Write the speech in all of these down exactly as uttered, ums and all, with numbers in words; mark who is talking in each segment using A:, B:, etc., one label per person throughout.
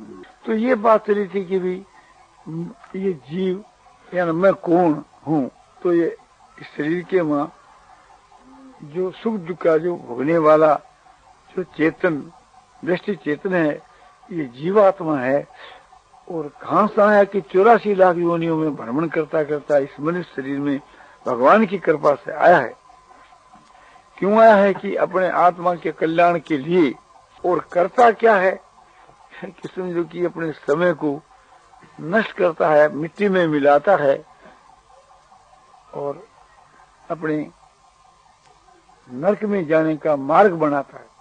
A: तो ये बात चली थी कि भी ये जीव यानी मैं कौन हूँ, तो ये शरीर के मां जो सुख दुख का जो भोगने वाला जो चेतन दृष्टि चेतन है, ये जीवात्मा है। और कहां से आया कि चौरासी लाख योनियों में भ्रमण करता करता इस मनुष्य शरीर में भगवान की कृपा से आया है। क्यों आया है कि अपने आत्मा के कल्याण के लिए। और करता क्या है कि समझो कि अपने समय को नष्ट करता है, मिट्टी में मिलाता है और अपने नरक में जाने का मार्ग बनाता है,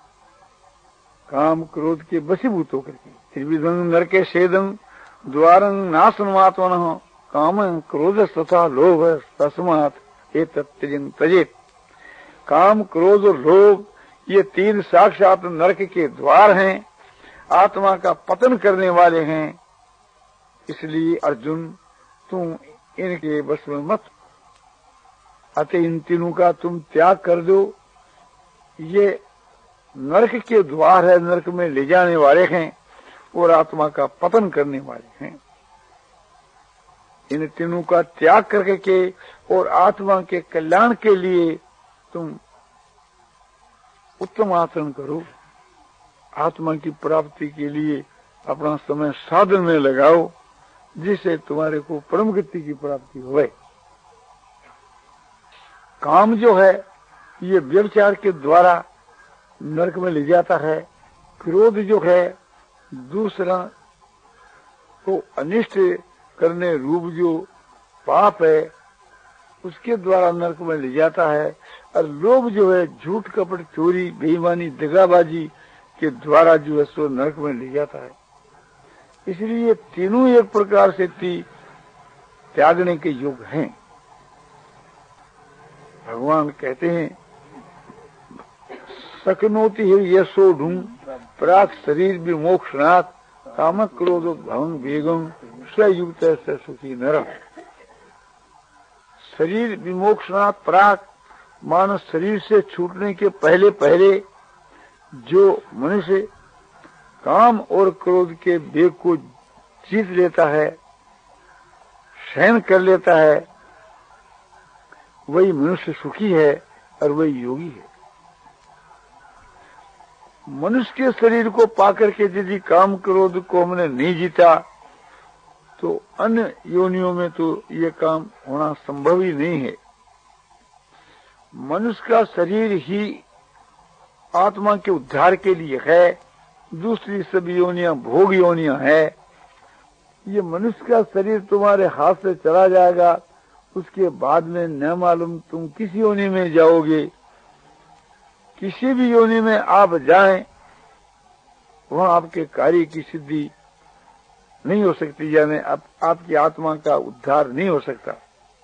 A: काम क्रोध के वशीभूत होकर के। त्रिविधं नरके छेदं द्वारं नाशनमात्मनः काम क्रोध तथा लोभ तस्मात् एतत्त्यजं त्यजेत्। काम क्रोध और लोभ ये तीन साक्षात नरक के द्वार हैं, आत्मा का पतन करने वाले हैं। इसलिए अर्जुन तुम इनके बस में मत, अतः इन तीनों का तुम त्याग कर दो। ये नरक के द्वार है, नरक में ले जाने वाले हैं और आत्मा का पतन करने वाले हैं। इन तीनों का त्याग करके के और आत्मा के कल्याण के लिए तुम उत्तम आचरण करो। आत्मा की प्राप्ति के लिए अपना समय साधन में लगाओ, जिससे तुम्हारे को परम गति की प्राप्ति होए। काम जो है ये व्यभिचार के द्वारा नरक में ले जाता है। क्रोध जो है दूसरा को अनिष्ट करने रूप जो पाप है उसके द्वारा नरक में ले जाता है। और लोभ जो है झूठ कपट चोरी बेईमानी दगाबाजी के द्वारा जो है सो नरक में ले जाता है। इसलिए तीनों एक प्रकार से ती त्यागने के योग हैं। भगवान कहते हैं सकनोति ही यशो ढूंढ प्राक शरीर विमोक्षणात् काम क्रोध भंग वेगम स्वयुक्त से सुखी नर। शरीर विमोक्षणात् प्राक मानस शरीर से छूटने के पहले पहले जो मनुष्य काम और क्रोध के वेग को जीत लेता है, सहन कर लेता है, वही मनुष्य सुखी है और वही योगी है। मनुष्य के शरीर को पाकर के यदि काम क्रोध को हमने नहीं जीता तो अन्य योनियों में तो ये काम होना संभव ही नहीं है। मनुष्य का शरीर ही आत्मा के उद्धार के लिए है, दूसरी सभी योनियां भोग योनियां है। ये मनुष्य का शरीर तुम्हारे हाथ से चला जाएगा, उसके बाद में न मालूम तुम किस योनि में जाओगे। किसी भी योनि में आप जाएं, वहां आपके कार्य की सिद्धि नहीं हो सकती, यानी आप, आपकी आत्मा का उद्धार नहीं हो सकता।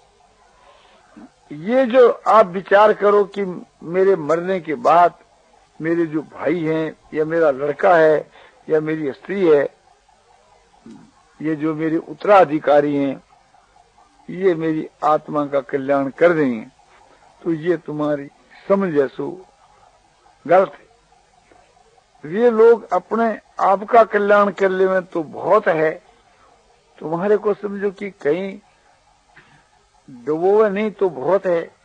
A: ये जो आप विचार करो कि मेरे मरने के बाद मेरे जो भाई हैं या मेरा लड़का है या मेरी स्त्री है, ये जो मेरे उत्तराधिकारी हैं, ये मेरी आत्मा का कल्याण कर देंगे, तो ये तुम्हारी समझ जैसो गलत है। ये लोग अपने आप का कल्याण कर ले में तो बहुत है, तुम्हारे को समझो कि कहीं डुबोवे नहीं तो बहुत है।